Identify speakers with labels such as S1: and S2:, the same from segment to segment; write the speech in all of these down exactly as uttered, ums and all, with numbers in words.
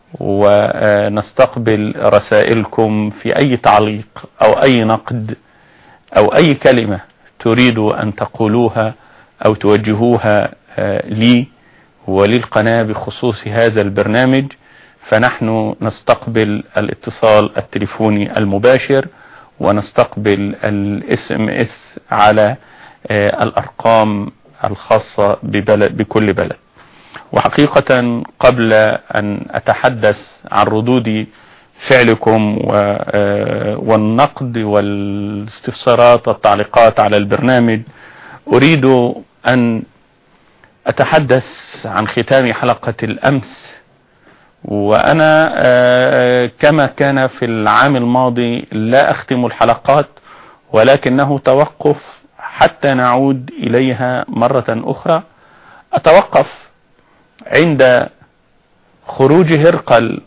S1: ونستقبل رسائلكم في أي تعليق أو أي نقد أو أي كلمة تريدوا أن تقولوها أو توجهوها لي وللقناة بخصوص هذا البرنامج. فنحن نستقبل الاتصال التليفوني المباشر، ونستقبل الاس ام اس على الأرقام الخاصة ببلد بكل بلد. وحقيقة قبل أن أتحدث عن ردود فعلكم والنقد والاستفسارات والتعليقات على البرنامج، أريد أن أتحدث عن ختام حلقة الأمس. وأنا كما كان في العام الماضي لا أختم الحلقات، ولكنه توقف حتى نعود إليها مرة أخرى. أتوقف عند خروج هرقل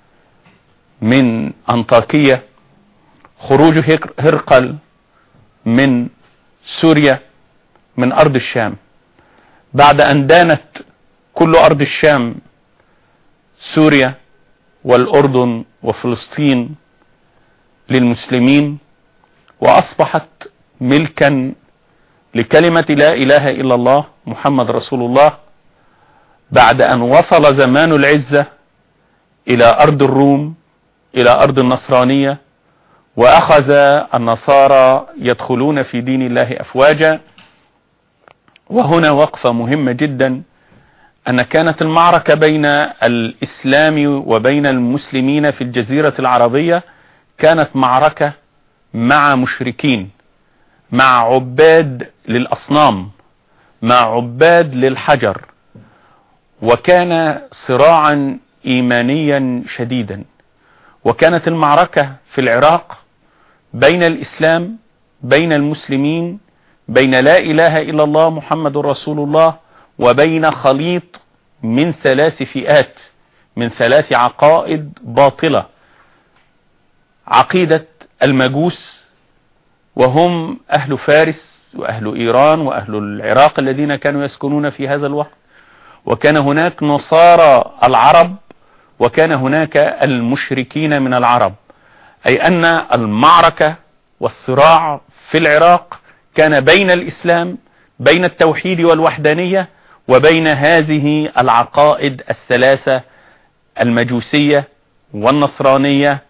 S1: من أنطاكية، خروج هرقل من سوريا، من أرض الشام، بعد أن دانت كل أرض الشام سوريا والأردن وفلسطين للمسلمين، وأصبحت ملكا لكلمة لا إله إلا الله محمد رسول الله، بعد أن وصل زمان العزة إلى أرض الروم، إلى أرض النصرانية، وأخذ النصارى يدخلون في دين الله أفواجا. وهنا وقفة مهمة جدا، أن كانت المعركة بين الإسلام وبين المسلمين في الجزيرة العربية كانت معركة مع مشركين، مع عباد للأصنام، مع عباد للحجر، وكان صراعا إيمانيا شديدا. وكانت المعركة في العراق بين الإسلام، بين المسلمين، بين لا إله إلا الله محمد رسول الله، وبين خليط من ثلاث فئات، من ثلاث عقائد باطلة: عقيدة المجوس، وهم أهل فارس وأهل إيران وأهل العراق الذين كانوا يسكنون في هذا الوقت، وكان هناك نصارى العرب، وكان هناك المشركين من العرب. أي أن المعركة والصراع في العراق كان بين الإسلام، بين التوحيد والوحدانية، وبين هذه العقائد الثلاثة: المجوسية والنصرانية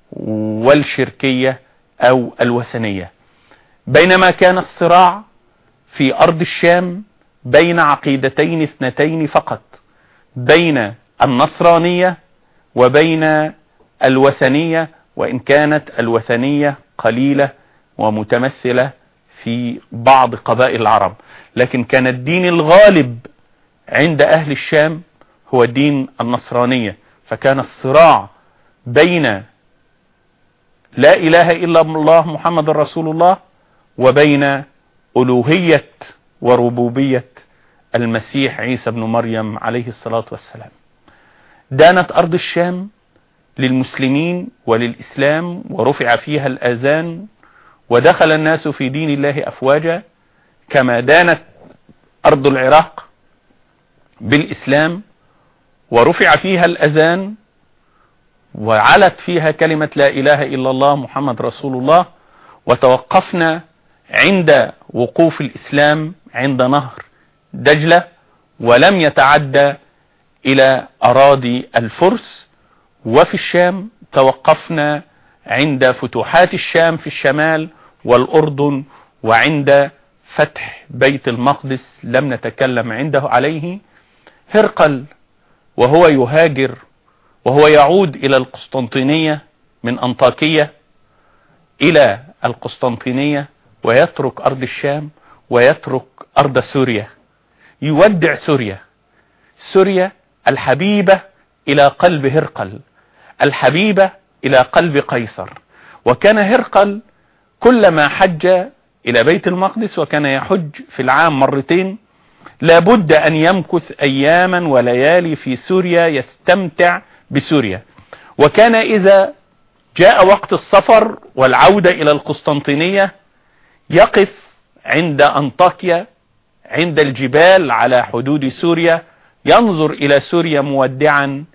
S1: والشركية أو الوثنية. بينما كان الصراع في أرض الشام بين عقيدتين اثنتين فقط، بين النصرانية وبين الوثنية، وإن كانت الوثنية قليلة ومتمثلة في بعض قبائل العرب، لكن كان الدين الغالب عند أهل الشام هو دين النصرانية. فكان الصراع بين لا إله إلا الله محمد رسول الله وبين ألوهية وربوبية المسيح عيسى بن مريم عليه الصلاة والسلام. دانت أرض الشام للمسلمين وللإسلام، ورفع فيها الآذان، ودخل الناس في دين الله أفواجا، كما دانت أرض العراق بالإسلام ورفع فيها الأذان وعلت فيها كلمة لا إله إلا الله محمد رسول الله. وتوقفنا عند وقوف الإسلام عند نهر دجلة، ولم يتعدى إلى أراضي الفرس. وفي الشام توقفنا عند فتوحات الشام في الشمال والأردن، وعند فتح بيت المقدس لم نتكلم عنده عليه. هرقل وهو يهاجر وهو يعود إلى القسطنطينية من أنطاكية إلى القسطنطينية، ويترك أرض الشام ويترك أرض سوريا، يودع سوريا، سوريا الحبيبة إلى قلب هرقل، الحبيبة إلى قلب قيصر. وكان هرقل كلما حج إلى بيت المقدس، وكان يحج في العام مرتين، لابد أن يمكث أياما وليالي في سوريا يستمتع بسوريا. وكان إذا جاء وقت السفر والعودة إلى القسطنطينية يقف عند أنطاكيا، عند الجبال على حدود سوريا، ينظر إلى سوريا مودعا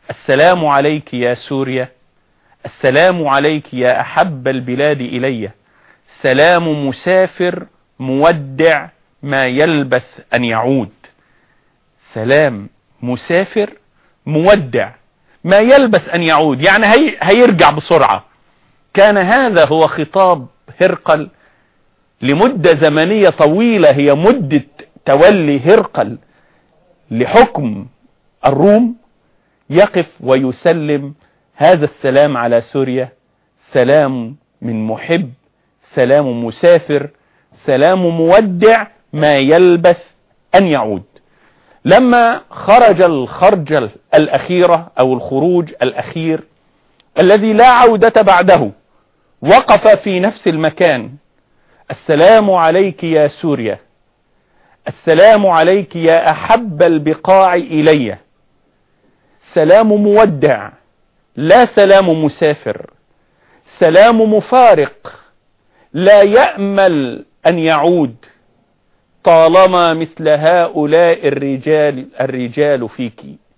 S1: السلام عليك يا سوريا، السلام عليك يا أحب البلاد إلي، سلام مسافر مودع ما يلبث أن يعود. سلام مسافر مودع ما يلبث أن يعود، يعني هي هيرجع بسرعة. كان هذا هو خطاب هرقل لمدة زمنية طويلة، هي مدة تولي هرقل لحكم الروم، يقف ويسلم هذا السلام على سوريا، سلام من محب، سلام مسافر، سلام مودع ما يلبث أن يعود. لما خرج الخرجة الأخيرة أو الخروج الأخير الذي لا عودة بعده، وقف في نفس المكان: السلام عليك يا سوريا، السلام عليك يا أحب البقاع إلي، سلام مودع لا سلام مسافر، سلام مفارق لا يأمل أن يعود، طالما مثل هؤلاء الرجال الرجال فيك.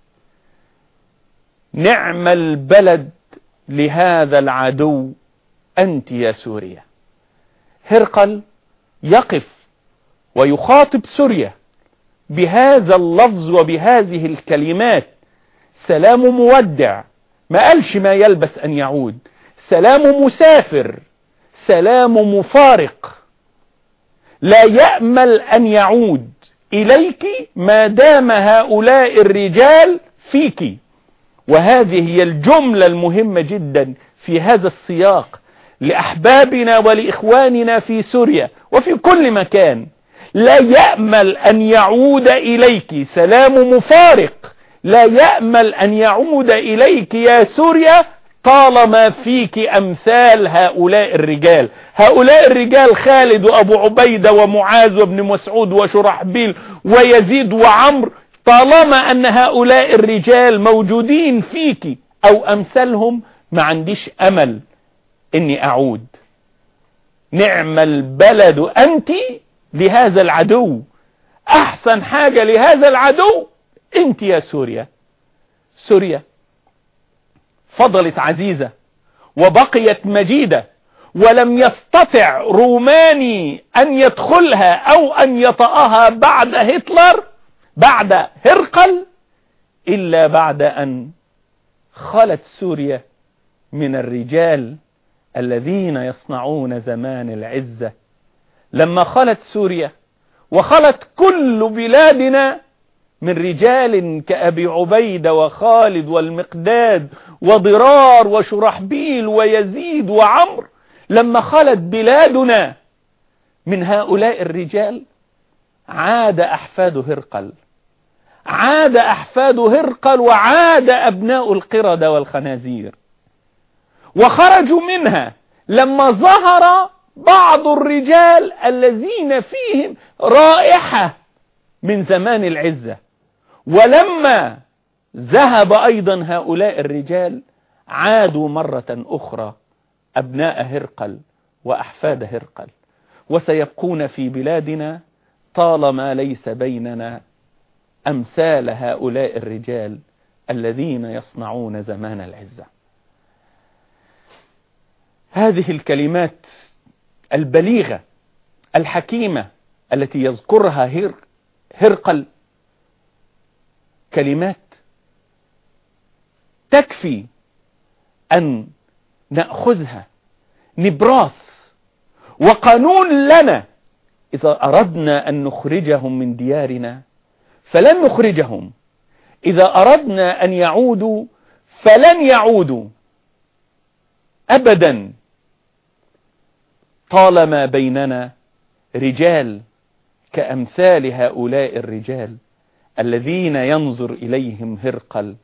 S1: نعم البلد لهذا العدو أنت يا سوريا. هرقل يقف ويخاطب سوريا بهذا اللفظ وبهذه الكلمات: سلام مودع، ما قالش ما يلبس أن يعود، سلام مسافر، سلام مفارق، لا يأمل أن يعود إليك ما دام هؤلاء الرجال فيك. وهذه هي الجملة المهمة جدا في هذا السياق لأحبابنا ولإخواننا في سوريا وفي كل مكان: لا يأمل أن يعود إليك، سلام مفارق، لا يأمل أن يعود إليك يا سوريا طالما فيك أمثال هؤلاء الرجال. هؤلاء الرجال خالد وأبو عبيدة ومعاذ وابن مسعود وشرحبيل ويزيد وعمر، طالما أن هؤلاء الرجال موجودين فيك أو أمثالهم ما عنديش أمل إني أعود. نعم البلد أنت لهذا العدو، أحسن حاجة لهذا العدو أنت يا سوريا. سوريا فضلت عزيزة وبقيت مجيدة، ولم يستطع روماني أن يدخلها أو أن يطأها بعد هتلر بعد هرقل إلا بعد أن خلت سوريا من الرجال الذين يصنعون زمان العزة. لما خلت سوريا وخلت كل بلادنا من رجال كأبي عبيدة وخالد والمقداد وضرار وشرحبيل ويزيد وعمر، لما خلت بلادنا من هؤلاء الرجال، عاد أحفاد هرقل، عاد أحفاد هرقل وعاد أبناء القردة والخنازير، وخرجوا منها لما ظهر بعض الرجال الذين فيهم رائحة من زمان العزة. ولما ذهب أيضا هؤلاء الرجال عادوا مرة أخرى أبناء هرقل وأحفاد هرقل، وسيبقون في بلادنا طالما ليس بيننا أمثال هؤلاء الرجال الذين يصنعون زمان العزة. هذه الكلمات البليغة الحكيمة التي يذكرها هرقل كلمات تكفي أن نأخذها نبراس وقانون لنا إذا أردنا أن نخرجهم من ديارنا فلن نخرجهم، إذا أردنا أن يعودوا فلن يعودوا أبدا، طالما بيننا رجال كأمثال هؤلاء الرجال الذين ينظر إليهم هرقل.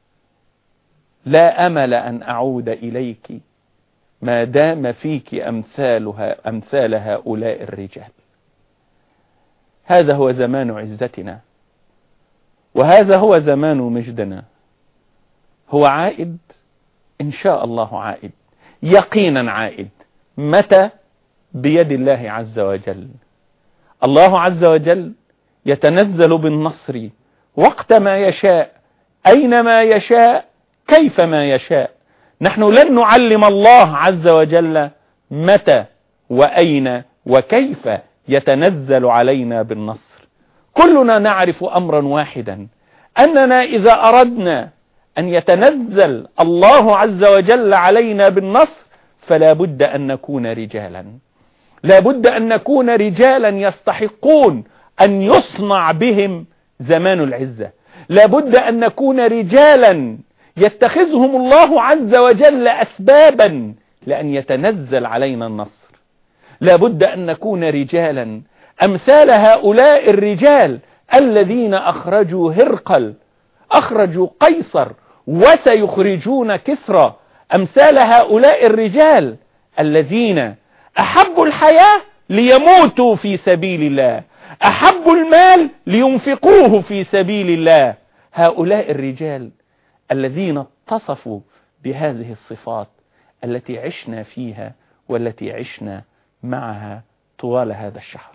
S1: لا أمل أن أعود إليك ما دام فيك أمثالها أمثال هؤلاء الرجال. هذا هو زمان عزتنا، وهذا هو زمان مجدنا. هو عائد إن شاء الله، عائد يقينا، عائد متى؟ بيد الله عز وجل. الله عز وجل يتنزل بالنصر وقت ما يشاء أينما يشاء كيفما يشاء. نحن لن نعلم الله عز وجل متى وأين وكيف يتنزل علينا بالنصر. كلنا نعرف أمرا واحدا، أننا إذا أردنا أن يتنزل الله عز وجل علينا بالنصر فلا بد أن نكون رجالا، لا بد أن نكون رجالا يستحقون أن يصنع بهم زمان العزة، لا بد أن نكون رجالا يتخذهم الله عز وجل أسبابا لأن يتنزل علينا النصر، لا بد أن نكون رجالا أمثال هؤلاء الرجال الذين أخرجوا هرقل، أخرجوا قيصر، وسيخرجون كسرى. أمثال هؤلاء الرجال الذين أحبوا الحياة ليموتوا في سبيل الله، أحبوا المال لينفقوه في سبيل الله. هؤلاء الرجال الذين اتصفوا بهذه الصفات التي عشنا فيها والتي عشنا معها طوال هذا الشهر.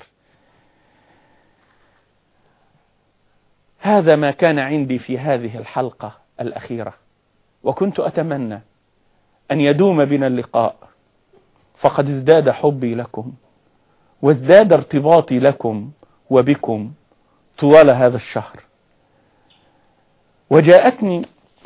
S1: هذا ما كان عندي في هذه الحلقة الأخيرة، وكنت أتمنى أن يدوم بنا اللقاء، فقد ازداد حبي لكم وازداد ارتباطي لكم وبكم طوال هذا الشهر. وجاءتني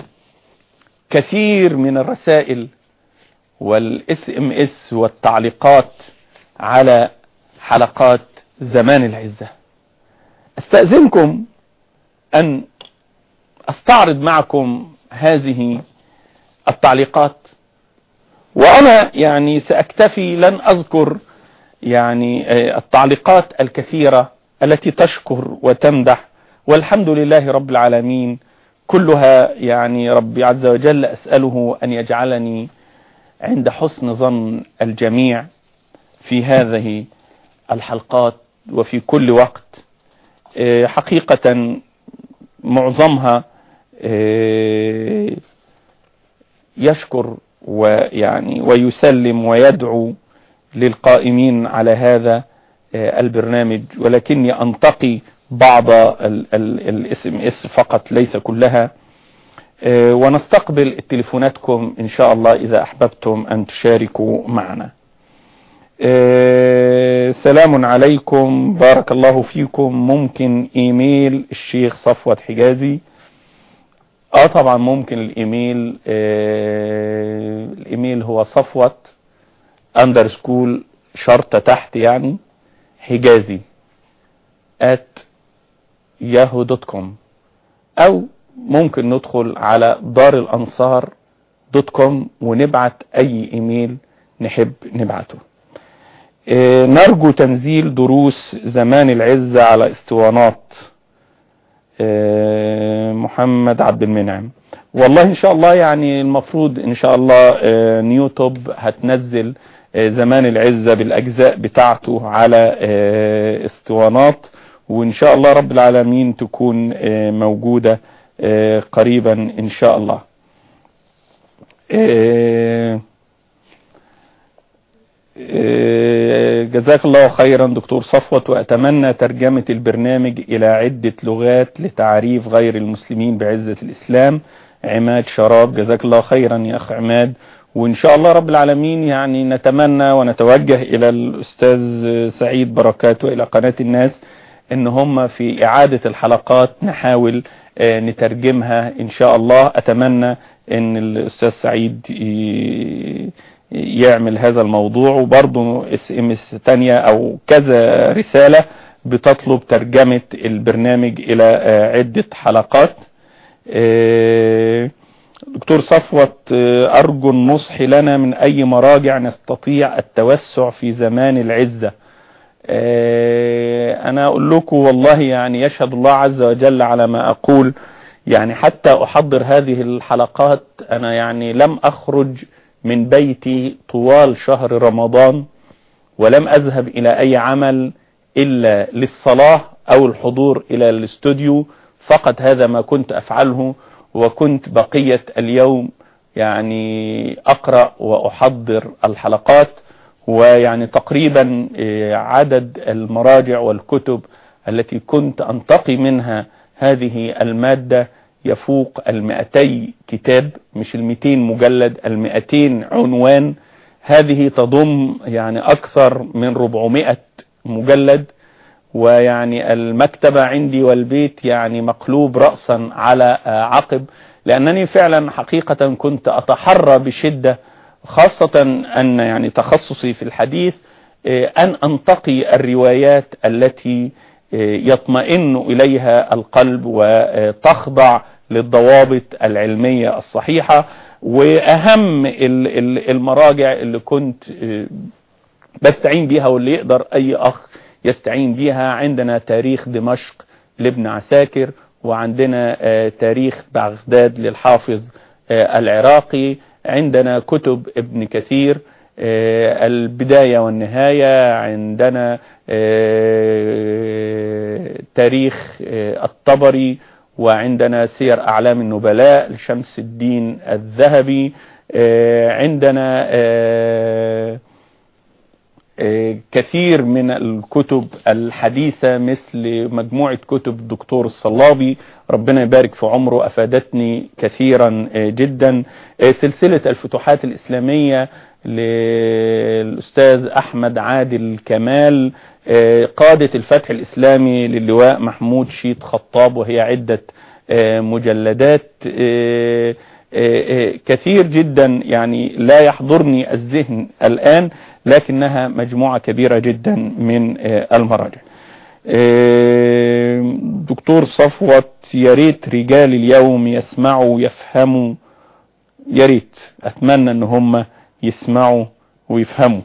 S1: كثير من الرسائل والاس ام اس والتعليقات على حلقات زمان العزة. استأذنكم أن أستعرض معكم هذه التعليقات، وأنا يعني سأكتفي لن أذكر يعني التعليقات الكثيرة التي تشكر وتمدح، والحمد لله رب العالمين كلها يعني ربي عز وجل أسأله أن يجعلني عند حسن ظن الجميع في هذه الحلقات وفي كل وقت. حقيقة معظمها يشكر ويعني ويسلم ويدعو للقائمين على هذا البرنامج، ولكني أنتقي بعض الاس ام اس فقط ليس كلها. ونستقبل تليفوناتكم إن شاء الله إذا أحببتم أن تشاركوا معنا. سلام عليكم، بارك الله فيكم. ممكن إيميل الشيخ صفوت حجازي؟ اه طبعا ممكن الايميل. آه الايميل هو صفوت اندرسكول شرطة تحت يعني حجازي at yahoo دوت كوم، او ممكن ندخل على دار الانصار دوت كوم ونبعت اي ايميل نحب نبعته. آه نرجو تنزيل دروس زمان العزة على اسطوانات. محمد عبد المنعم، والله ان شاء الله يعني المفروض ان شاء الله نيوتوب هتنزل زمان العزة بالاجزاء بتاعته على اسطوانات، وان شاء الله رب العالمين تكون موجودة قريبا ان شاء الله. جزاك الله خيرا دكتور صفوت، وأتمنى ترجمة البرنامج إلى عدة لغات لتعريف غير المسلمين بعزة الإسلام. عماد شراب، جزاك الله خيرا يا أخ عماد. وإن شاء الله رب العالمين يعني نتمنى ونتوجه إلى الأستاذ سعيد بركات وإلى قناة الناس إن هم في إعادة الحلقات نحاول نترجمها إن شاء الله. أتمنى إن الأستاذ سعيد يعمل هذا الموضوع، وبرضه اس ام اس تانية او كذا رسالة بتطلب ترجمة البرنامج الى عدة حلقات. دكتور صفوت، ارجو النصح لنا من اي مراجع نستطيع التوسع في زمان العزة. انا اقول لكم والله يعني يشهد الله عز وجل على ما اقول، يعني حتى احضر هذه الحلقات انا يعني لم اخرج من بيتي طوال شهر رمضان، ولم أذهب إلى أي عمل إلا للصلاة أو الحضور إلى الاستوديو فقط. هذا ما كنت أفعله، وكنت بقية اليوم يعني أقرأ وأحضر الحلقات. ويعني تقريبا عدد المراجع والكتب التي كنت أنتقي منها هذه المادة يفوق المئتي كتاب، مش المئتين مجلد، المئتين عنوان. هذه تضم يعني أكثر من ربعمائة مجلد، ويعني المكتبة عندي والبيت يعني مقلوب رأسا على عقب، لأنني فعلا حقيقة كنت أتحرى بشدة، خاصة أن يعني تخصصي في الحديث، أن أنتقي الروايات التي يطمئن إليها القلب وتخضع للضوابط العلمية الصحيحة. وأهم المراجع اللي كنت بستعين بها واللي يقدر أي أخ يستعين بها، عندنا تاريخ دمشق لابن عساكر، وعندنا تاريخ بغداد للحافظ العراقي، عندنا كتب ابن كثير، البداية والنهاية، عندنا تاريخ الطبري، وعندنا سير أعلام النبلاء لشمس الدين الذهبي، عندنا كثير من الكتب الحديثة مثل مجموعة كتب الدكتور الصلابي، ربنا يبارك في عمره، أفادتني كثيرا جدا. سلسلة الفتوحات الإسلامية للأستاذ أحمد عادل كمال، قادة الفتح الإسلامي للواء محمود شيط خطاب، وهي عدة مجلدات، كثير جدا يعني لا يحضرني الذهن الآن، لكنها مجموعة كبيرة جدا من المراجع. دكتور صفوت، يا ريت رجال اليوم يسمعوا يفهموا، يا ريت أتمنى أن هم يسمعوا ويفهموا.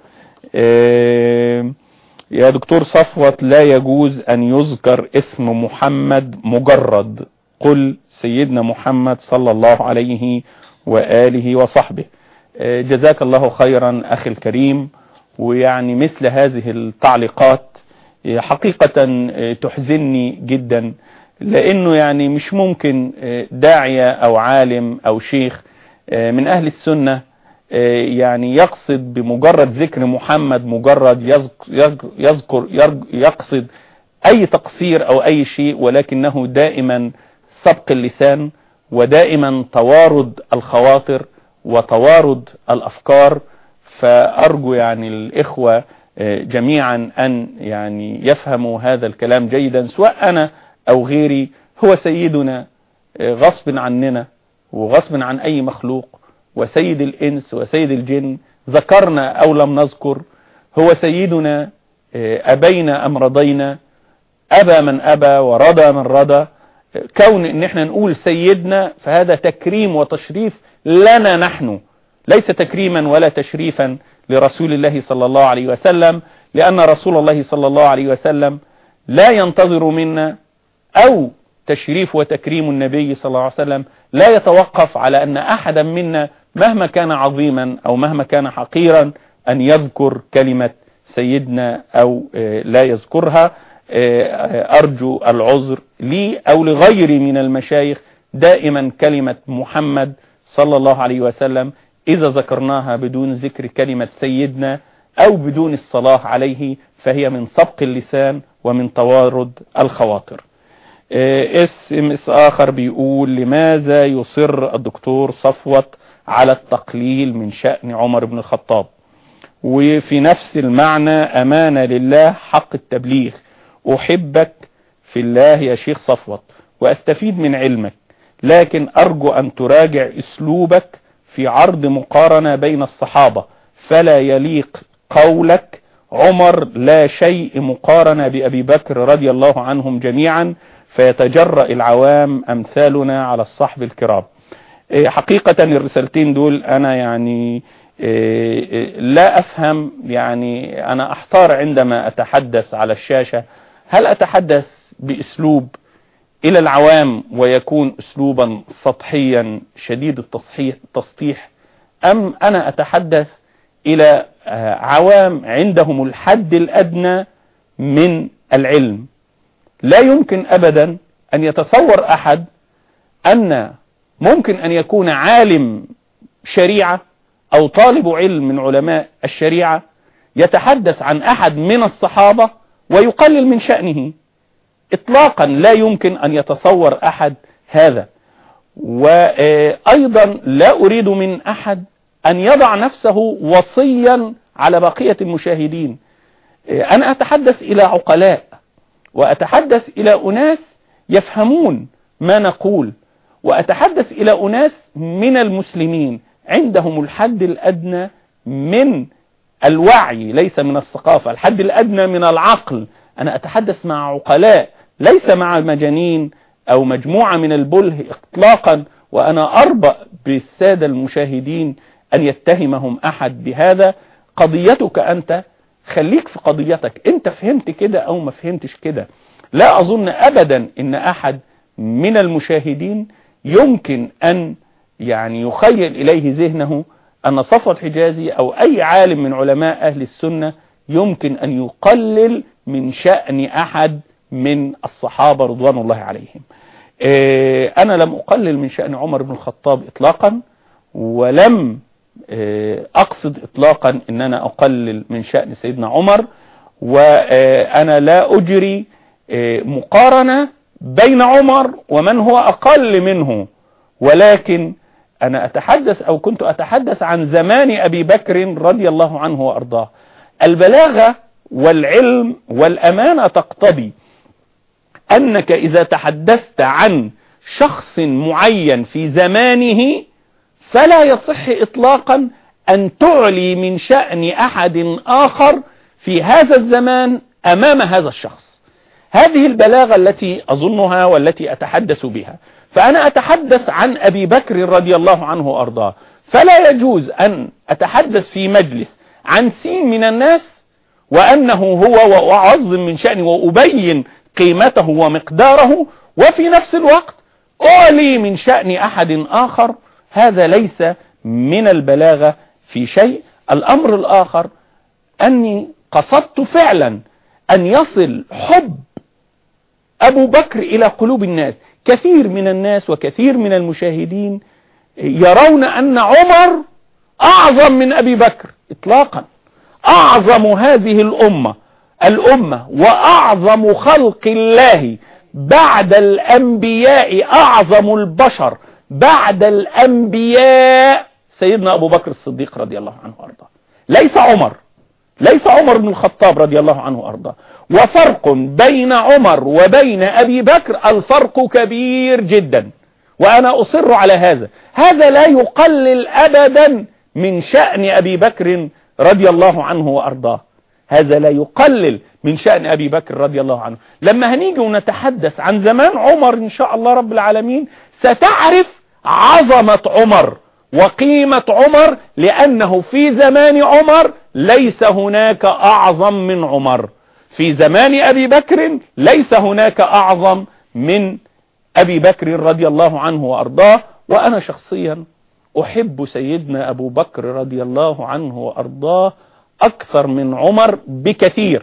S1: يا دكتور صفوت، لا يجوز أن يذكر اسم محمد مجرد، قل سيدنا محمد صلى الله عليه وآله وصحبه. جزاك الله خيرا أخي الكريم. ويعني مثل هذه التعليقات حقيقة تحزنني جدا، لأنه يعني مش ممكن داعية أو عالم أو شيخ من أهل السنة يعني يقصد بمجرد ذكر محمد، مجرد يذكر يقصد أي تقصير أو أي شيء، ولكنه دائما سبق اللسان، ودائما توارد الخواطر وتوارد الأفكار. فأرجو يعني الإخوة جميعا أن يعني يفهموا هذا الكلام جيدا، سواء أنا أو غيري. هو سيدنا غصب عننا وغصب عن أي مخلوق، وسيد الإنس وسيد الجن، ذكرنا أو لم نذكر. هو سيدنا أبينا أم رضينا، أبى من أبى ورضى من رضى. كون إن احنا نقول سيدنا فهذا تكريم وتشريف لنا نحن، ليس تكريما ولا تشريفا لرسول الله صلى الله عليه وسلم، لأن رسول الله صلى الله عليه وسلم لا ينتظر منا، أو تشريف وتكريم النبي صلى الله عليه وسلم لا يتوقف على أن أحدا منا مهما كان عظيما أو مهما كان حقيرا أن يذكر كلمة سيدنا أو لا يذكرها. أرجو العذر لي أو لغيري من المشايخ، دائما كلمة محمد صلى الله عليه وسلم إذا ذكرناها بدون ذكر كلمة سيدنا أو بدون الصلاة عليه فهي من سبق اللسان ومن توارد الخواطر. اسم اس آخر بيقول: لماذا يصر الدكتور صفوت على التقليل من شأن عمر بن الخطاب؟ وفي نفس المعنى: أمانة لله حق التبليغ، أحبك في الله يا شيخ صفوت وأستفيد من علمك، لكن أرجو أن تراجع أسلوبك في عرض مقارنة بين الصحابة، فلا يليق قولك عمر لا شيء مقارنة بأبي بكر رضي الله عنهم جميعا، فيتجرأ العوام أمثالنا على الصحب الكرام. حقيقة الرسالتين دول أنا يعني لا أفهم، يعني أنا أحتار عندما أتحدث على الشاشة، هل أتحدث بأسلوب إلى العوام ويكون أسلوبا سطحيا شديد التسطيح، أم أنا أتحدث إلى عوام عندهم الحد الأدنى من العلم؟ لا يمكن أبدا أن يتصور أحد أن ممكن أن يكون عالم شريعة أو طالب علم من علماء الشريعة يتحدث عن أحد من الصحابة ويقلل من شأنه إطلاقا. لا يمكن أن يتصور أحد هذا. وأيضا لا أريد من أحد أن يضع نفسه وصيا على بقية المشاهدين. أنا أتحدث إلى عقلاء، وأتحدث إلى أناس يفهمون ما نقول، وأتحدث إلى أناس من المسلمين عندهم الحد الأدنى من الوعي، ليس من الثقافة، الحد الأدنى من العقل. أنا أتحدث مع عقلاء ليس مع مجانين أو مجموعة من البله إطلاقا. وأنا أربأ بالسادة المشاهدين أن يتهمهم أحد بهذا. قضيتك أنت، خليك في قضيتك، أنت فهمت كده أو ما فهمتش كده. لا أظن أبدا أن أحد من المشاهدين يمكن أن يعني يخيل إليه ذهنه أن صفوت حجازي أو أي عالم من علماء أهل السنة يمكن أن يقلل من شأن أحد من الصحابة رضوان الله عليهم. أنا لم أقلل من شأن عمر بن الخطاب إطلاقا، ولم أقصد إطلاقا أن أنا أقلل من شأن سيدنا عمر، وأنا لا أجري مقارنة بين عمر ومن هو أقل منه، ولكن أنا أتحدث أو كنت أتحدث عن زمان أبي بكر رضي الله عنه وأرضاه. البلاغة والعلم والأمانة تقتضي أنك إذا تحدثت عن شخص معين في زمانه فلا يصح إطلاقا أن تعلي من شأن أحد آخر في هذا الزمان أمام هذا الشخص. هذه البلاغة التي أظنها والتي أتحدث بها. فأنا أتحدث عن أبي بكر رضي الله عنه وأرضاه، فلا يجوز أن أتحدث في مجلس عن سين من الناس وأنه هو وأعظم من شأنه وأبين قيمته ومقداره، وفي نفس الوقت أعلي من شأن أحد آخر. هذا ليس من البلاغة في شيء. الأمر الآخر أني قصدت فعلا أن يصل حب أبو بكر إلى قلوب الناس. كثير من الناس وكثير من المشاهدين يرون أن عمر أعظم من أبي بكر إطلاقا. أعظم هذه الأمة الأمة وأعظم خلق الله بعد الأنبياء، أعظم البشر بعد الأنبياء سيدنا أبو بكر الصديق رضي الله عنه وأرضاه، ليس عمر، ليس عمر بن الخطاب رضي الله عنه وأرضاه. وفرق بين عمر وبين أبي بكر الفرق كبير جدا، وأنا أصر على هذا. هذا لا يقلل أبدا من شأن أبي بكر رضي الله عنه وأرضاه، هذا لا يقلل من شأن أبي بكر رضي الله عنه. لما هنيجي ونتحدث عن زمان عمر إن شاء الله رب العالمين ستعرف عظمة عمر وقيمة عمر، لأنه في زمان عمر ليس هناك أعظم من عمر، في زمان أبي بكر ليس هناك أعظم من أبي بكر رضي الله عنه وأرضاه. وأنا شخصيا أحب سيدنا أبو بكر رضي الله عنه وأرضاه أكثر من عمر بكثير.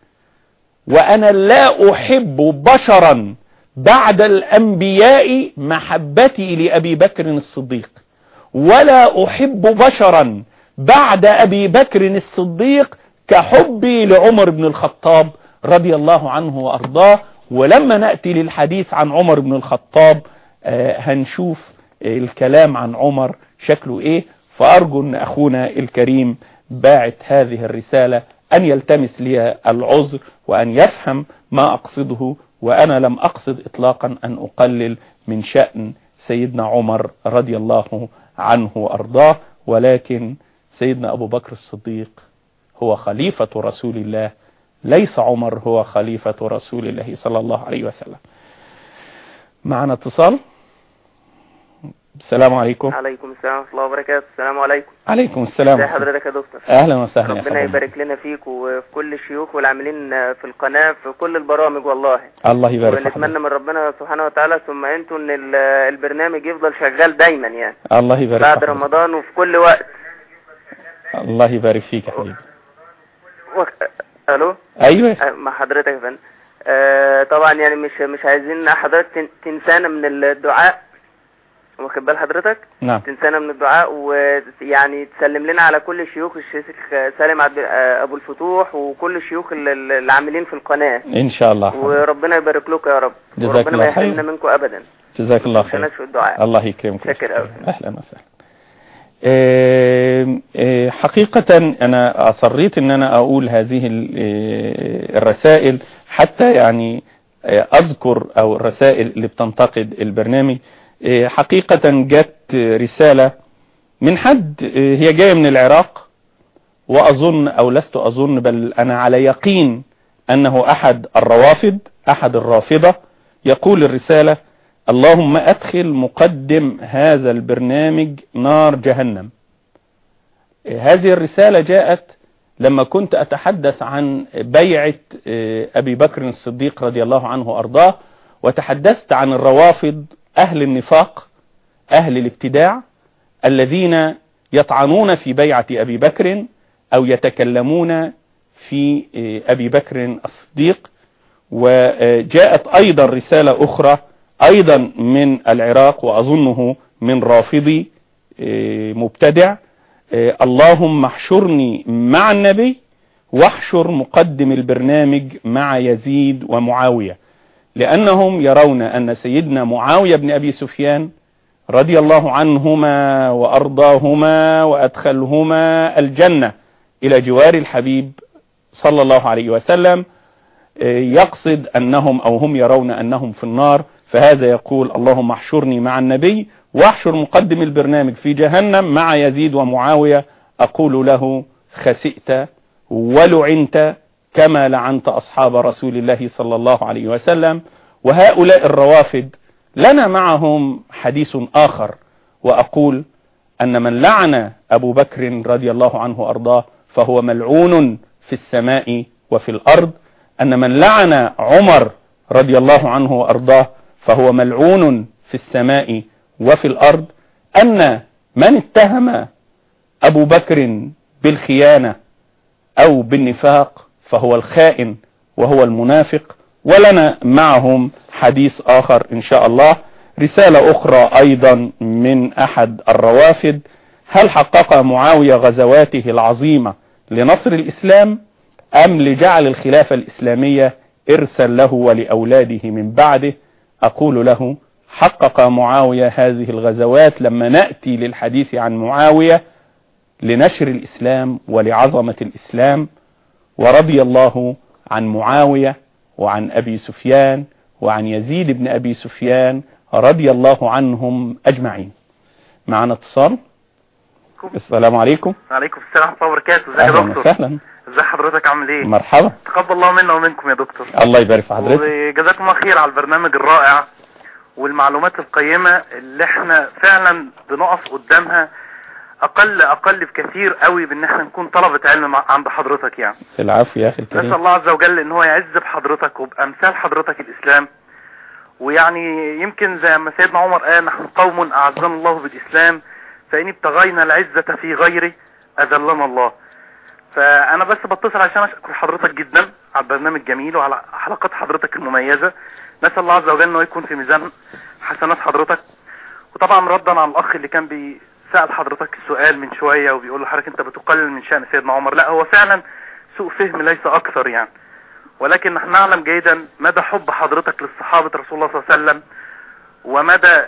S1: وأنا لا أحب بشرا بعد الأنبياء محبتي لأبي بكر الصديق، ولا أحب بشرا بعد أبي بكر الصديق كحبي لعمر بن الخطاب رضي الله عنه وأرضاه. ولما نأتي للحديث عن عمر بن الخطاب آه هنشوف الكلام عن عمر شكله إيه. فأرجو أن أخونا الكريم باعت هذه الرسالة أن يلتمس لي العذر وأن يفهم ما أقصده. وأنا لم أقصد إطلاقا أن أقلل من شأن سيدنا عمر رضي الله عنه وأرضاه، ولكن سيدنا أبو بكر الصديق هو خليفة رسول الله، ليس عمر هو خليفة رسول الله صلى الله عليه وسلم. معنا اتصال. السلام عليكم.
S2: عليكم السلام ورحمة الله وبركاته. السلام عليكم.
S1: عليكم السلام.
S2: ازي حضرتك يا دكتور؟
S1: اهلا وسهلا.
S2: ربنا يبارك لنا فيك وفي كل الشيوخ والعاملين في القناة في كل البرامج والله.
S1: الله يبارك فيك.
S2: ونتمنى من ربنا سبحانه وتعالى ثم انتوا ان البرنامج يفضل شغال دايما يعني.
S1: الله يبارك
S2: بعد فيك. رمضان وفي كل وقت.
S1: الله يبارك فيك يا حبيبي.
S2: و... الو.
S1: ايوه
S2: مع حضرتك يا فندم. آه طبعا يعني مش مش عايزين حضرتك تنسانا من الدعاء، واخد بال حضرتك؟
S1: نعم.
S2: تنسانا من الدعاء، ويعني تسلم لنا على كل شيوخ الشيخ سالم عبد ابو الفتوح وكل الشيوخ العاملين في القناة
S1: ان شاء الله.
S2: وربنا يبارك لكم يا رب،
S1: وربنا
S2: ما يحرمنا منكم ابدا.
S1: جزاك الله خير.
S2: في الدعاء.
S1: الله يكرمك.
S2: شكر قوي.
S1: اهلا وسهلا. حقيقة أنا أصريت أن أنا أقول هذه الرسائل حتى يعني أذكر أو الرسائل اللي بتنتقد البرنامج. حقيقة جت رسالة من حد هي جاية من العراق، وأظن أو لست أظن بل أنا على يقين أنه أحد الروافض أحد الرافضة. يقول الرسالة: اللهم أدخل مقدم هذا البرنامج نار جهنم. هذه الرسالة جاءت لما كنت أتحدث عن بيعة أبي بكر الصديق رضي الله عنه وأرضاه، وتحدثت عن الروافض أهل النفاق أهل الابتداع الذين يطعنون في بيعة أبي بكر أو يتكلمون في أبي بكر الصديق. وجاءت أيضا رسالة أخرى أيضا من العراق وأظنه من رافضي مبتدع: اللهم احشرني مع النبي واحشر مقدم البرنامج مع يزيد ومعاوية، لأنهم يرون أن سيدنا معاوية بن أبي سفيان رضي الله عنهما وأرضاهما وأدخلهما الجنة إلى جوار الحبيب صلى الله عليه وسلم، يقصد أنهم أو هم يرون أنهم في النار. فهذا يقول: اللهم احشرني مع النبي واحشر مقدم البرنامج في جهنم مع يزيد ومعاوية. أقول له: خسئت ولعنت كما لعنت أصحاب رسول الله صلى الله عليه وسلم. وهؤلاء الروافد لنا معهم حديث آخر، وأقول أن من لعن أبو بكر رضي الله عنه وأرضاه فهو ملعون في السماء وفي الأرض، أن من لعن عمر رضي الله عنه وأرضاه فهو ملعون في السماء وفي الأرض، أن من اتهم أبو بكر بالخيانة أو بالنفاق فهو الخائن وهو المنافق. ولنا معهم حديث آخر إن شاء الله. رسالة أخرى أيضا من أحد الروافد: هل حقق معاوية غزواته العظيمة لنصر الإسلام أم لجعل الخلافة الإسلامية إرسا له ولأولاده من بعده؟ أقول له: حقق معاوية هذه الغزوات لما نأتي للحديث عن معاوية لنشر الإسلام ولعظمة الإسلام. ورضي الله عن معاوية وعن أبي سفيان وعن يزيد بن أبي سفيان رضي الله عنهم أجمعين. معنا اتصال. السلام عليكم.
S2: وعليكم السلام ورحمة الله وبركاته. ازيك يا دكتور؟
S1: أهلا وسهلا.
S2: ازي حضرتك، عامل ايه؟
S1: مرحبا.
S2: تقبل الله منا ومنكم يا دكتور.
S1: الله يبارك في حضرتك.
S2: وجزاكم الله خير على البرنامج الرائع والمعلومات القيمة اللي احنا فعلا بنقف قدامها اقل اقل بكثير قوي بان احنا نكون طلبة علم عند حضرتك يعني.
S1: العفو يا اخي الكريم.
S2: نسأل الله عز وجل ان هو يعز بحضرتك وبامثال حضرتك الاسلام. ويعني يمكن زي ما سيدنا عمر قال: نحن قوم اعزنا الله بالاسلام فان ابتغينا العزة في غيره اذلنا الله. فانا بس بتصل عشان اشكر حضرتك جدا على البرنامج الجميل وعلى حلقات حضرتك المميزة. نسأل الله عز وجل انه يكون في ميزان حسنات حضرتك. وطبعا ردا على الاخ اللي كان بيسأل حضرتك السؤال من شوية وبيقول لحضرتك انت بتقلل من شأن سيدنا عمر، لا هو فعلا سوء فهم ليس اكثر يعني. ولكن نحن نعلم جيدا مدى حب حضرتك للصحابة رسول الله صلى الله عليه وسلم ومدى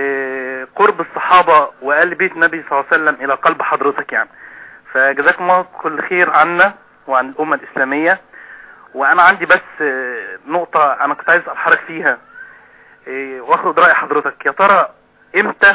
S2: قرب الصحابة وآل بيت النبي صلى الله عليه وسلم الى قلب حضرتك يعني. فجزاكم الله كل خير عنا وعن الامة الاسلامية. وانا عندي بس نقطة انا كنت عايز اسأل حضرتك فيها واخد رأي حضرتك. يا ترى امتى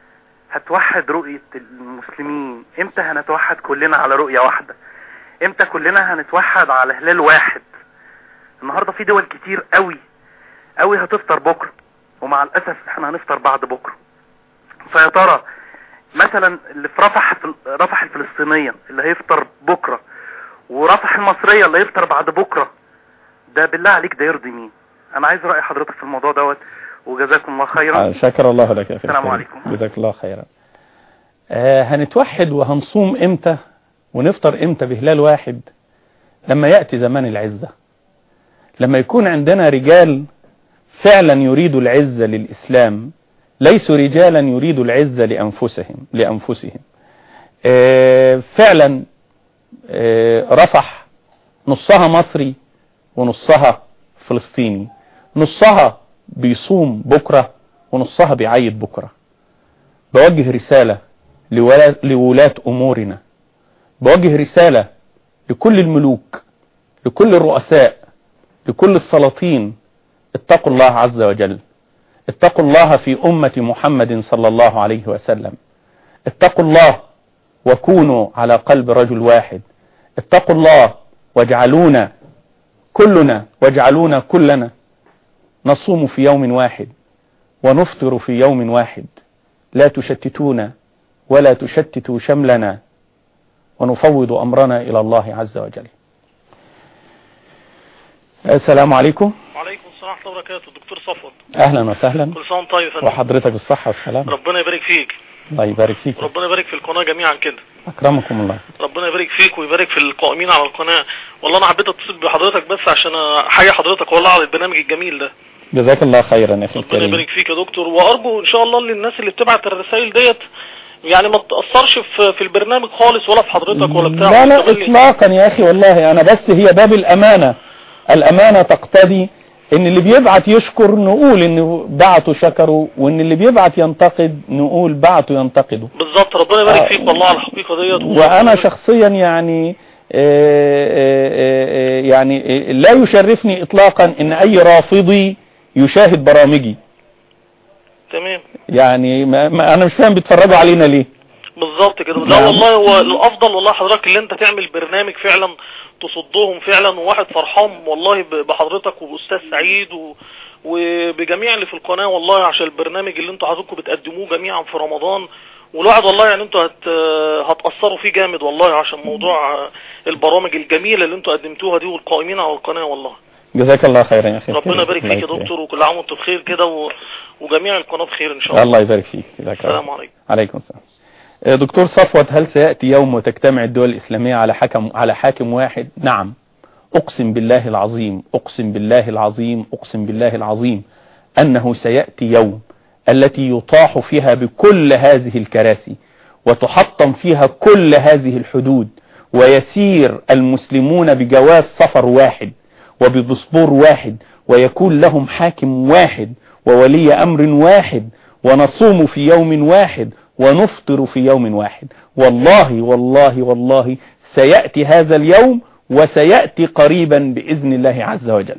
S2: هتوحد رؤية المسلمين؟ امتى هنتوحد كلنا على رؤية واحدة؟ امتى كلنا هنتوحد على هلال واحد؟ النهاردة في دول كتير قوي قوي هتفطر بكرة، ومع الاسف احنا هنفطر بعد بكرة. فيا ترى مثلا اللي في رفح في رفح الفلسطينية اللي هيفطر بكرة، ورفح المصرية اللي هيفطر بعد بكرة، ده بالله عليك ده يرضي مين؟ انا عايز رأي حضرتك في الموضوع دوت. وجزاكم الله خيرا.
S1: شكر الله لك يا اخي.
S2: السلام عليكم.
S1: جزاك الله خيرا. آه هنتوحد وهنصوم امتى ونفطر امتى بهلال واحد؟ لما يأتي زمان العزة، لما يكون عندنا رجال فعلا يريدوا العزة للإسلام، ليسوا رجالا يريدوا العزة لأنفسهم لأنفسهم. آه فعلا آه رفح نصها مصري ونصها فلسطيني، نصها بيصوم بكرة ونصها بيعيد بكرة. بوجه رسالة لولاة أمورنا، بوجه رسالة لكل الملوك، لكل الرؤساء، لكل السلاطين: اتقوا الله عز وجل، اتقوا الله في أمة محمد صلى الله عليه وسلم، اتقوا الله وكونوا على قلب رجل واحد، اتقوا الله واجعلونا كلنا واجعلونا كلنا نصوم في يوم واحد ونفطر في يوم واحد، لا تشتتونا ولا تشتتوا شملنا، ونفوض أمرنا إلى الله عز وجل. السلام عليكم.
S3: وعليكم السلام ورحمة الله وبركاته. دكتور صفوت،
S1: أهلا وسهلا.
S3: كل سنة وانت طيب.
S1: وحضرتك بالصحة والسلام.
S3: ربنا يبارك فيك.
S1: الله يبارك فيك.
S3: ربنا يبارك في القناة جميعا كده.
S1: أكرمكم الله.
S3: ربنا يبارك فيك ويبارك في القائمين على القناة. والله أنا حبيت أتصل بحضرتك بس عشان أحيي حضرتك والله على البرنامج الجميل ده.
S1: جزاك الله خيرا يا أخي الكريم.
S3: ربنا يبارك فيك يا دكتور، وأرجو إن شاء الله للناس اللي بتبعت الرسائل ديت يعني ما تأثرش في في البرنامج خالص ولا في حضرتك ولا بتاع.
S1: لا لا إطلاقا يا أخي والله، أنا بس هي باب الأمانة. الأمانة تقتضي ان اللي بيبعت يشكر نقول انه بعته شكروا، وان اللي بيبعت ينتقد نقول بعته ينتقدوا.
S3: بالظبط. ربنا يبارك آه فيك والله على الحقيقة ديت.
S1: وانا شخصيا يعني آآ آآ يعني لا يشرفني اطلاقا ان اي رافضي يشاهد برامجي.
S3: تمام.
S1: يعني ما ما انا مش فاهم بيتفرجوا علينا ليه.
S3: بالظبط كده. لا والله هو الافضل والله حضرتك اللي انت تعمل برنامج فعلا تصدهم فعلا، وواحد فرحان والله بحضرتك وبأستاذ سعيد و... وبجميع اللي في القناة والله عشان البرنامج اللي انتوا حضراتكم بتقدموه جميعا في رمضان. والواحد والله يعني انتوا هت... هتأثروا فيه جامد والله عشان موضوع البرامج الجميلة اللي انتوا قدمتوها دي والقائمين على القناة والله.
S1: جزاك الله خيرا يا اخي.
S3: ربنا يبارك فيك يا دكتور، وكل عام وانتم بخير كده و... وجميع القناة بخير ان شاء الله.
S1: الله يبارك فيك.
S3: السلام عليكم.
S1: عليكم السلام. دكتور صفوت، هل سيأتي يوم وتجتمع الدول الإسلامية على حكم على حاكم واحد؟ نعم، أقسم بالله العظيم أقسم بالله العظيم أقسم بالله العظيم أنه سيأتي يوم التي يطاح فيها بكل هذه الكراسي وتحطم فيها كل هذه الحدود، ويسير المسلمون بجواز سفر واحد وبدستور واحد، ويكون لهم حاكم واحد وولي أمر واحد، ونصوم في يوم واحد ونفطر في يوم واحد. والله والله والله سيأتي هذا اليوم، وسيأتي قريبا بإذن الله عز وجل.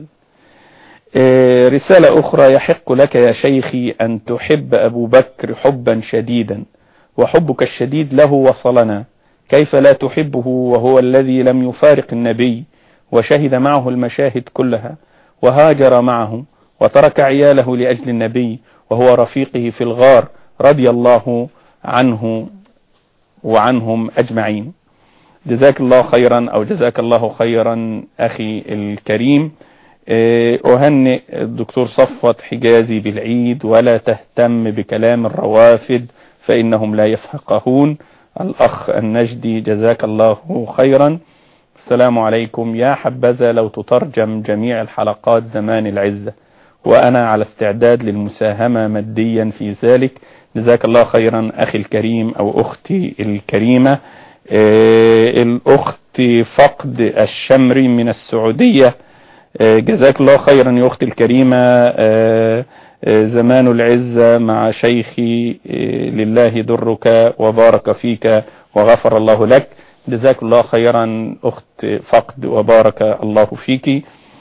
S1: رسالة أخرى: يحق لك يا شيخي أن تحب أبو بكر حبا شديدا، وحبك الشديد له وصلنا، كيف لا تحبه وهو الذي لم يفارق النبي وشهد معه المشاهد كلها وهاجر معه وترك عياله لأجل النبي وهو رفيقه في الغار رضي الله عنه وعنهم أجمعين. جزاك الله خيرا أو جزاك الله خيرا أخي الكريم. أهنئ الدكتور صفوت حجازي بالعيد، ولا تهتم بكلام الروافد فإنهم لا يفقهون. الأخ النجدي جزاك الله خيرا. السلام عليكم. يا حبذا لو تترجم جميع الحلقات زمان العزة، وأنا على استعداد للمساهمة ماديا في ذلك. جزاك الله خيرا أخي الكريم أو أختي الكريمة. آه الأخت فقد الشمري من السعودية، آه جزاك الله خيرا يا أختي الكريمة. آه آه زمان العزة مع شيخي، آه لله درك وبارك فيك وغفر الله لك. جزاك الله خيرا أخت فقد وبارك الله فيك.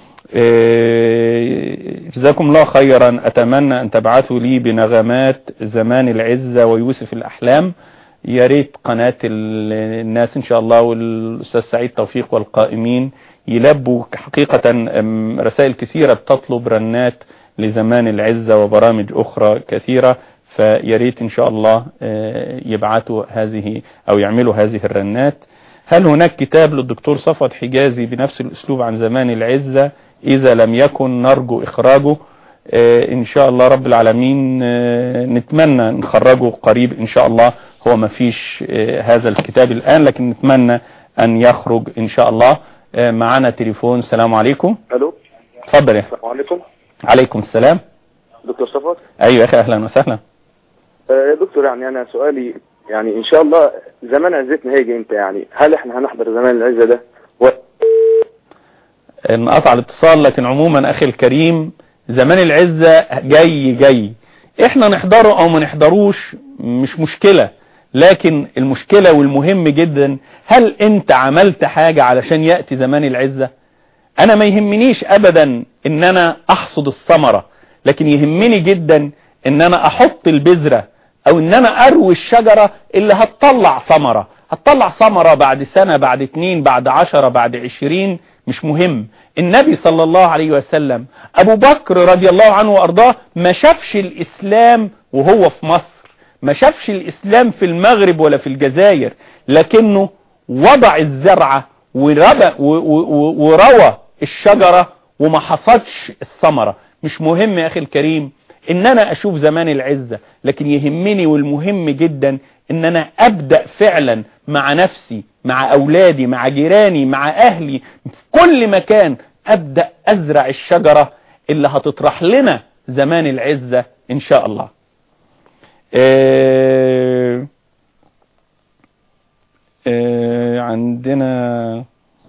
S1: جزاكم الله خيرا. أتمنى أن تبعثوا لي بنغمات زمان العزة ويوسف الأحلام. يا ريت قناة الناس إن شاء الله والأستاذ سعيد توفيق والقائمين يلبوا حقيقة رسائل كثيرة بتطلب رنات لزمان العزة وبرامج أخرى كثيرة، فيا ريت إن شاء الله يبعثوا هذه أو يعملوا هذه الرنات. هل هناك كتاب للدكتور صفوت حجازي بنفس الأسلوب عن زمان العزة؟ إذا لم يكن نرجو إخراجه آه إن شاء الله رب العالمين. آه نتمنى نخرجه قريب إن شاء الله. هو ما فيش آه هذا الكتاب الآن، لكن نتمنى أن يخرج إن شاء الله. آه معنا تليفون. السلام عليكم.
S4: ألو.
S1: تفضل.
S4: السلام عليكم.
S1: عليكم السلام.
S4: دكتور صفوت.
S1: أيوة يا أخي، أهلا وسهلا.
S4: يا آه دكتور، يعني أنا سؤالي يعني إن شاء الله زمان عزتنا هيجي إمتى؟ يعني هل إحنا هنحضر زمان العزة ده و...
S1: انقطع الاتصال، لكن عموما اخي الكريم زمان العزة جاي جاي احنا نحضره او ما نحضروش مش مشكلة، لكن المشكلة والمهم جدا هل انت عملت حاجة علشان يأتي زمان العزة؟ انا ما يهمنيش ابدا ان انا احصد الثمرة، لكن يهمني جدا ان انا احط البذرة او ان انا اروي الشجرة اللي هتطلع ثمرة. هتطلع ثمرة بعد سنة، بعد اتنين، بعد عشرة، بعد عشرين، مش مهم. النبي صلى الله عليه وسلم، ابو بكر رضي الله عنه وارضاه ما شافش الاسلام وهو في مصر، ما شافش الاسلام في المغرب ولا في الجزائر، لكنه وضع الزرعة وروى الشجرة وما حصدش الثمرة. مش مهم يا اخي الكريم ان انا اشوف زمان العزة، لكن يهمني والمهم جدا ان انا ابدأ فعلا مع نفسي، مع اولادي، مع جيراني، مع اهلي، في كل مكان ابدأ ازرع الشجرة اللي هتطرح لنا زمان العزة ان شاء الله. اه اه عندنا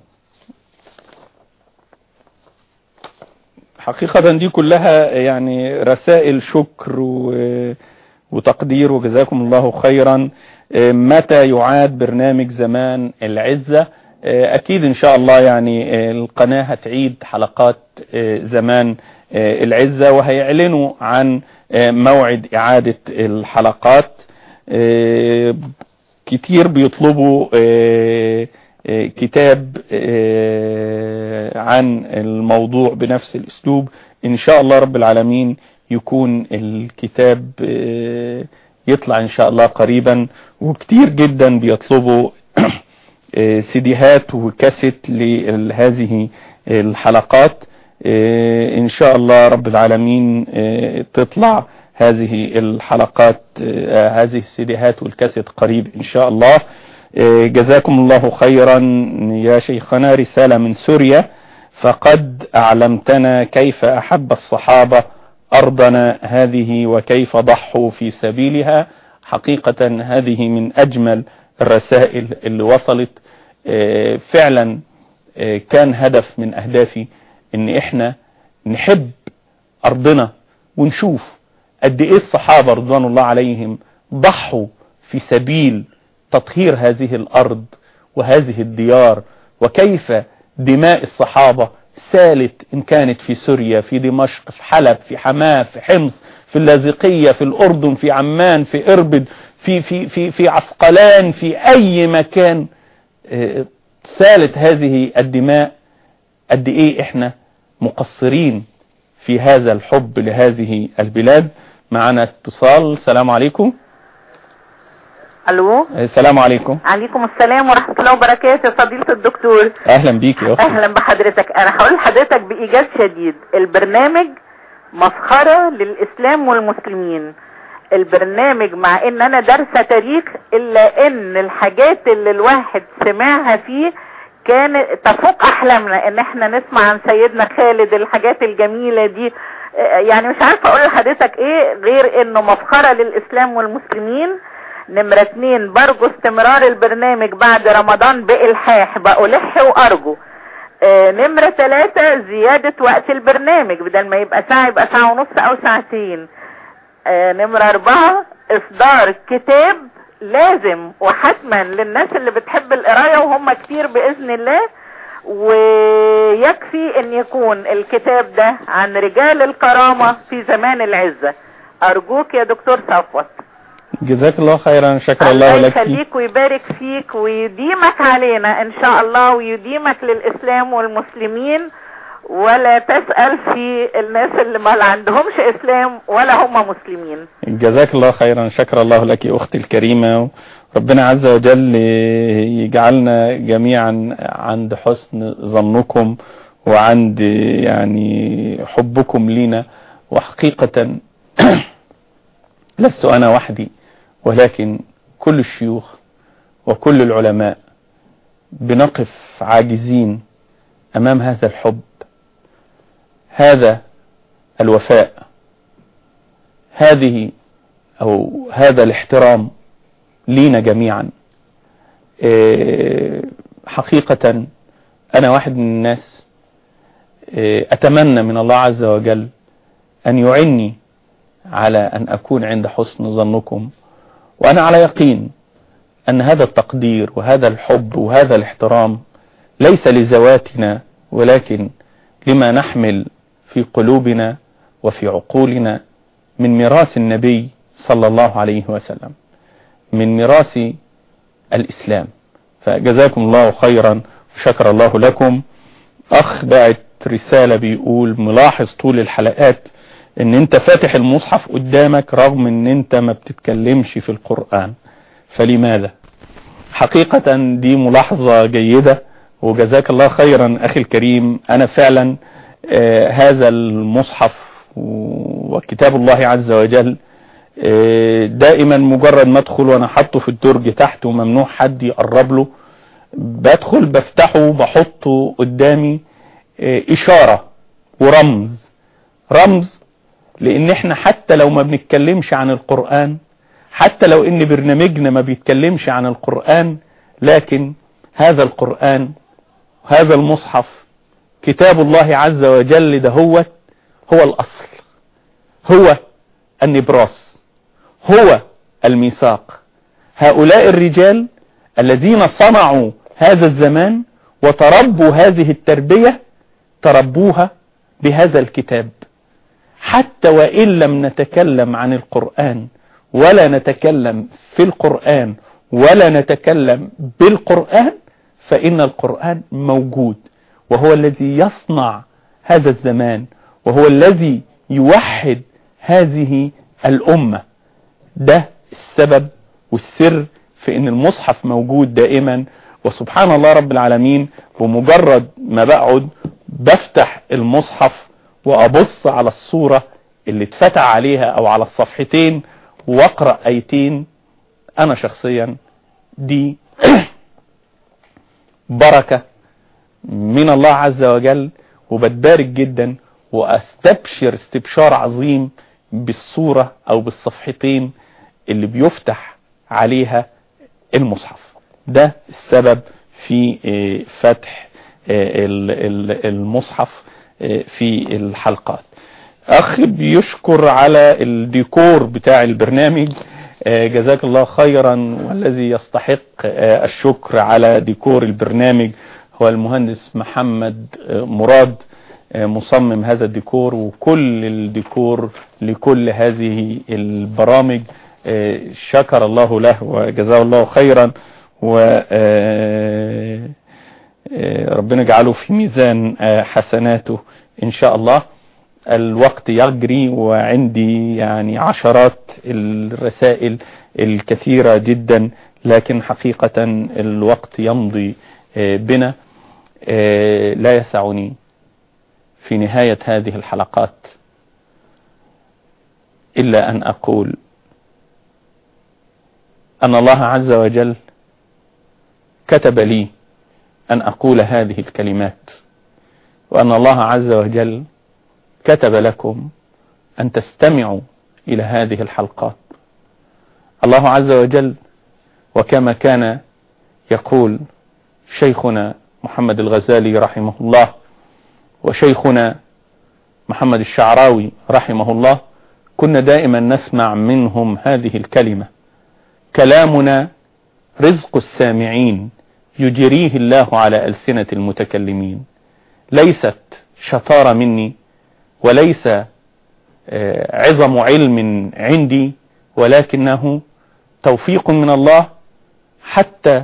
S1: حقيقة دي كلها يعني رسائل شكر وتقدير وجزاكم الله خيرا. متى يعاد برنامج زمان العزة؟ اكيد ان شاء الله يعني القناة هتعيد حلقات زمان العزة وهيعلنوا عن موعد اعادة الحلقات. كتير بيطلبوا كتاب عن الموضوع بنفس الاسلوب. ان شاء الله رب العالمين يكون الكتاب يطلع ان شاء الله قريبا. وكتير جدا بيطلبوا سيديهات وكاسيت لهذه الحلقات. ان شاء الله رب العالمين تطلع هذه الحلقات، هذه السيديهات والكاسيت قريب ان شاء الله. جزاكم الله خيرا يا شيخنا. رسالة من سوريا: فقد أعلمتنا كيف أحب الصحابة أرضنا هذه وكيف ضحوا في سبيلها. حقيقة هذه من أجمل الرسائل اللي وصلت. فعلا كان هدف من أهدافي إن إحنا نحب أرضنا ونشوف قد إيه الصحابة رضوان الله عليهم ضحوا في سبيل تطهير هذه الأرض وهذه الديار، وكيف دماء الصحابة سالت إن كانت في سوريا، في دمشق، في حلب، في حماة، في حمص، في اللاذقية، في الأردن، في عمان، في إربد، في في في في عسقلان، في أي مكان سالت هذه الدماء. قد إيه إحنا مقصرين في هذا الحب لهذه البلاد. معنا اتصال. السلام عليكم.
S5: الو.
S1: السلام عليكم.
S5: عليكم السلام ورحمة الله وبركاته. فضيلة الدكتور،
S1: اهلا بيك يا اختي.
S5: اهلا بحضرتك. انا هقول لحضرتك بايجاز شديد، البرنامج مسخرة للاسلام والمسلمين. البرنامج مع ان انا دارسة تاريخ، الا ان الحاجات اللي الواحد سمعها فيه كانت تفوق احلامنا، ان احنا نسمع عن سيدنا خالد، الحاجات الجميلة دي. يعني مش عارفة اقول لحضرتك ايه غير انه مسخرة للاسلام والمسلمين. نمرة اتنين، برجو استمرار البرنامج بعد رمضان بإلحاح، بألح وأرجو. اه نمرة تلاتة، زيادة وقت البرنامج، بدل ما يبقى ساعة يبقى ساعة ونص أو ساعتين. اه نمرة أربعة، إصدار كتاب لازم وحتما للناس اللي بتحب القراية وهم كتير بإذن الله. ويكفي ان يكون الكتاب ده عن رجال الكرامة في زمان العزة. أرجوك يا دكتور صفوت.
S1: جزاك الله خيرا. شكرا الله لك.
S5: الله يخليك ويبارك فيك ويديمك علينا ان شاء الله، ويديمك للاسلام والمسلمين، ولا تسأل في الناس اللي ما عندهمش اسلام ولا هم مسلمين.
S1: جزاك الله خيرا. شكرا الله لك اختي الكريمة. ربنا عز وجل يجعلنا جميعا عند حسن ظنكم وعند يعني حبكم لنا. وحقيقة لست انا وحدي، ولكن كل الشيوخ وكل العلماء بنقف عاجزين امام هذا الحب، هذا الوفاء، هذه او هذا الاحترام لينا جميعا. حقيقة انا واحد من الناس اتمنى من الله عز وجل ان يعني على أن أكون عند حسن ظنكم، وأنا على يقين أن هذا التقدير وهذا الحب وهذا الاحترام ليس لذواتنا، ولكن لما نحمل في قلوبنا وفي عقولنا من ميراث النبي صلى الله عليه وسلم، من ميراث الإسلام. فجزاكم الله خيرا وشكر الله لكم. أخ بعت رسالة بيقول ملاحظ طول الحلقات ان انت فاتح المصحف قدامك رغم ان انت ما بتتكلمش في القرآن، فلماذا؟ حقيقة دي ملاحظة جيدة وجزاك الله خيرا أخي الكريم. أنا فعلا آه هذا المصحف وكتاب الله عز وجل آه دائما مجرد ما ادخل وانا حطه في الدرج تحت وممنوع حد يقرب له، بدخل بفتحه بحطه قدامي آه إشارة ورمز، رمز لان احنا حتى لو ما بنتكلمش عن القرآن، حتى لو ان برنامجنا ما بيتكلمش عن القرآن، لكن هذا القرآن هذا المصحف كتاب الله عز وجل ده هو هو الاصل، هو النبراس، هو الميثاق. هؤلاء الرجال الذين صنعوا هذا الزمان وتربوا هذه التربية تربوها بهذا الكتاب. حتى وإن لم نتكلم عن القرآن ولا نتكلم في القرآن ولا نتكلم بالقرآن، فإن القرآن موجود، وهو الذي يصنع هذا الزمان، وهو الذي يوحد هذه الأمة. ده السبب والسر في إن المصحف موجود دائما. وسبحان الله رب العالمين، بمجرد ما بقعد بفتح المصحف وأبص على الصورة اللي اتفتح عليها أو على الصفحتين واقرأ آيتين، أنا شخصيا دي بركة من الله عز وجل، وبتبارك جدا وأستبشر استبشار عظيم بالصورة أو بالصفحتين اللي بيفتح عليها المصحف. ده السبب في فتح المصحف في الحلقات. أخ بيشكر على الديكور بتاع البرنامج، جزاك الله خيرا، والذي يستحق الشكر على ديكور البرنامج هو المهندس محمد مراد، مصمم هذا الديكور وكل الديكور لكل هذه البرامج. شكر الله له وجزاه الله خيرا، وربنا يجعله في ميزان حسناته إن شاء الله. الوقت يجري وعندي يعني عشرات الرسائل الكثيرة جدا، لكن حقيقة الوقت يمضي بنا. لا يسعني في نهاية هذه الحلقات إلا أن أقول أن الله عز وجل كتب لي أن أقول هذه الكلمات، وأن الله عز وجل كتب لكم أن تستمعوا إلى هذه الحلقات. الله عز وجل، وكما كان يقول شيخنا محمد الغزالي رحمه الله وشيخنا محمد الشعراوي رحمه الله، كنا دائما نسمع منهم هذه الكلمة: كلامنا رزق السامعين يجريه الله على ألسنة المتكلمين. ليست شطارة مني وليس عظم علم عندي، ولكنه توفيق من الله حتى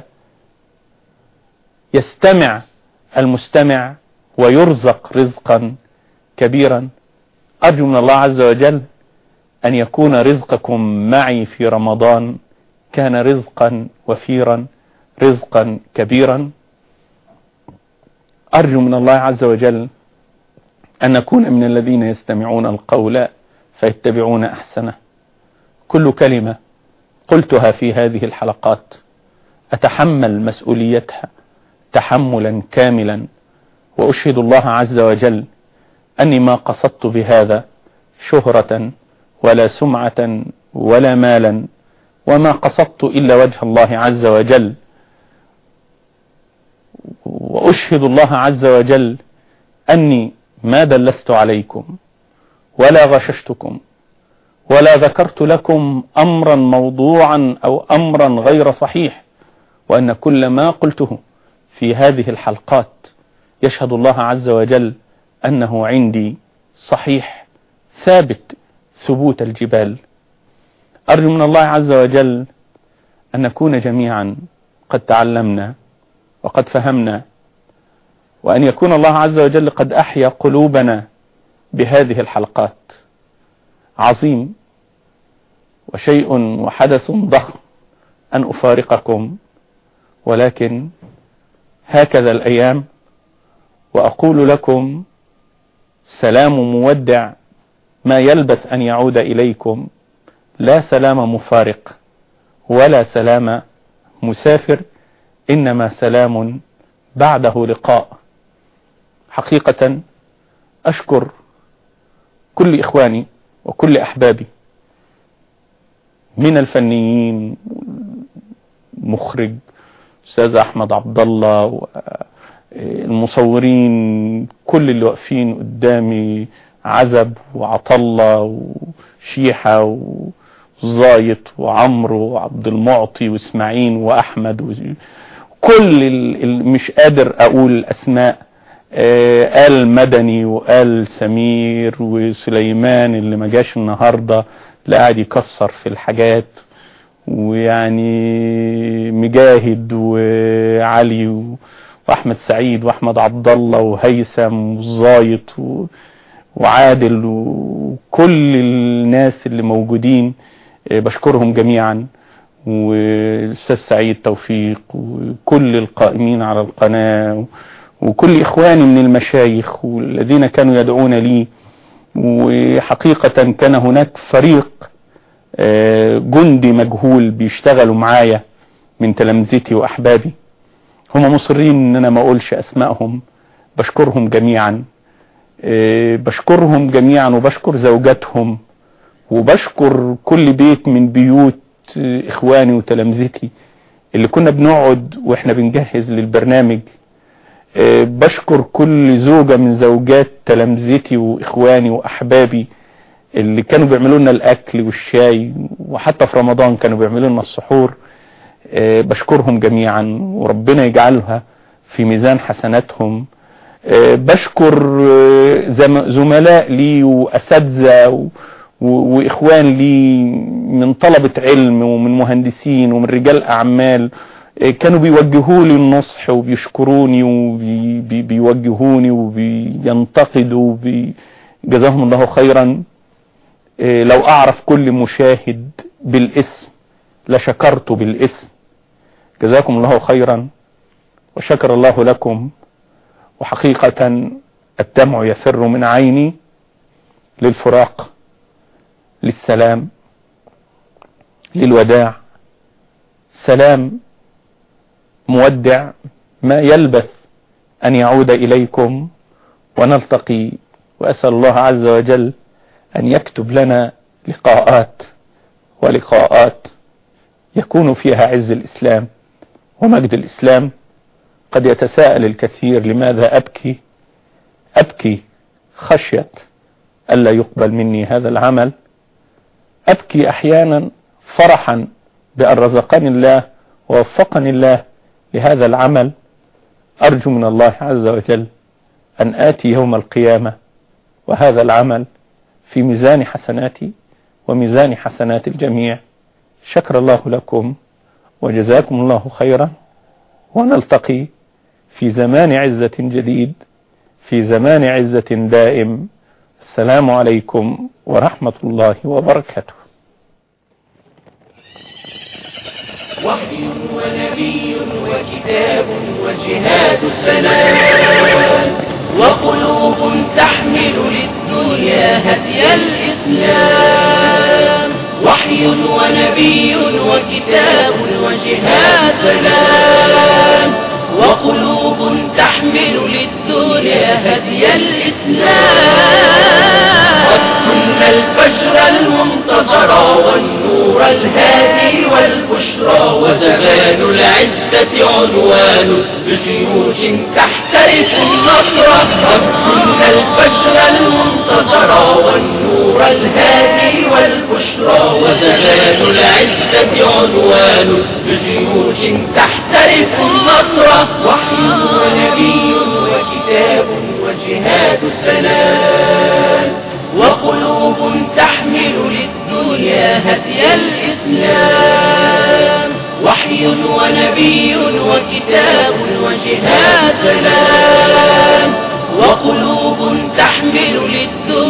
S1: يستمع المستمع ويرزق رزقا كبيرا. أرجو من الله عز وجل أن يكون رزقكم معي في رمضان كان رزقا وفيرا، رزقا كبيرا. أرجو من الله عز وجل أن نكون من الذين يستمعون القول فيتبعون أحسنه. كل كلمة قلتها في هذه الحلقات أتحمل مسؤوليتها تحملا كاملا، وأشهد الله عز وجل أني ما قصدت بهذا شهرة ولا سمعة ولا مالا، وما قصدت إلا وجه الله عز وجل. وأشهد الله عز وجل أني ما دلست عليكم ولا غششتكم ولا ذكرت لكم أمرا موضوعا أو أمرا غير صحيح، وأن كل ما قلته في هذه الحلقات يشهد الله عز وجل أنه عندي صحيح ثابت ثبوت الجبال. أرجو من الله عز وجل أن نكون جميعا قد تعلمنا وقد فهمنا، وأن يكون الله عز وجل قد أحيا قلوبنا بهذه الحلقات. عظيم وشيء وحدث ضخم أن أفارقكم، ولكن هكذا الأيام، وأقول لكم سلام مودع ما يلبث أن يعود إليكم، لا سلام مفارق ولا سلام مسافر، إنما سلام بعده لقاء. حقيقة أشكر كل إخواني وكل أحبابي من الفنيين، مخرج أستاذ أحمد عبد الله، المصورين، كل اللي واقفين قدامي، عزب وعطلة وشيحة وزايط وعمرو وعبد المعطي واسماعيل وأحمد، وكل اللي مش قادر أقول أسماء، آل مدني وآل سمير وسليمان اللي ما جاش النهاردة اللي قاعد يكسر في الحاجات، ويعني مجاهد وعلي واحمد سعيد واحمد عبد الله وهيثم وزايط وعادل وكل الناس اللي موجودين بشكرهم جميعا، والاستاذ سعيد توفيق وكل القائمين على القناة وكل إخواني من المشايخ والذين كانوا يدعون لي. وحقيقة كان هناك فريق جندي مجهول بيشتغلوا معايا من تلامذتي وأحبابي، هم مصرين ان انا ما اقولش اسمائهم، بشكرهم جميعا، بشكرهم جميعا وبشكر زوجاتهم وبشكر كل بيت من بيوت اخواني وتلامذتي اللي كنا بنقعد واحنا بنجهز للبرنامج. بشكر كل زوجة من زوجات تلامذتي واخواني واحبابي اللي كانوا بيعملوا لنا الاكل والشاي، وحتى في رمضان كانوا بيعملوا لنا السحور. بشكرهم جميعا وربنا يجعلها في ميزان حسناتهم. بشكر زملاء لي وأساتذة وإخوان لي من طلبة علم ومن مهندسين ومن رجال أعمال، كانوا بيوجهوا لي النصح وبيشكروني وبيوجهوني وبينتقدوا، جزاهم الله خيرا. لو أعرف كل مشاهد بالاسم لشكرته بالاسم، جزاكم الله خيرا وشكر الله لكم. وحقيقة الدمع يفر من عيني للفراق، للسلام، للوداع، سلام مودع ما يلبث أن يعود إليكم ونلتقي، وأسأل الله عز وجل أن يكتب لنا لقاءات ولقاءات يكون فيها عز الإسلام ومجد الإسلام. قد يتساءل الكثير لماذا أبكي؟ أبكي خشية ألا يقبل مني هذا العمل، أبكي أحيانا فرحا بأن رزقني الله ووفقني الله لهذا العمل. أرجو من الله عز وجل أن آتي يوم القيامة وهذا العمل في ميزان حسناتي وميزان حسنات الجميع. شكر الله لكم وجزاكم الله خيرا، ونلتقي في زمان عزة جديد، في زمان عزة دائم. السلام عليكم ورحمة الله وبركاته.
S6: وحي ونبي وكتاب وجهاد سلام، وقلوب تحمل للدنيا هدي الإسلام. وحي ونبي وكتاب وجهاد سلام، وقلوب تحمل للدنيا هدي الإسلام. قد كنا الفجر المنتظر والنور الهادي والبشرى، وزمان العزة عنوان بجيوش تحترف النصر. قد كنا الفجر المنتظر والنور والنور الهادي والبشرى وزمان العزة عنوان بجيوش تحترف النصر وحي ونبي وكتاب وجهاد السلام وقلوب تحمل للدنيا هدي الإسلام وحي ونبي وكتاب وجهاد سلام وقلوب تحمل للدنيا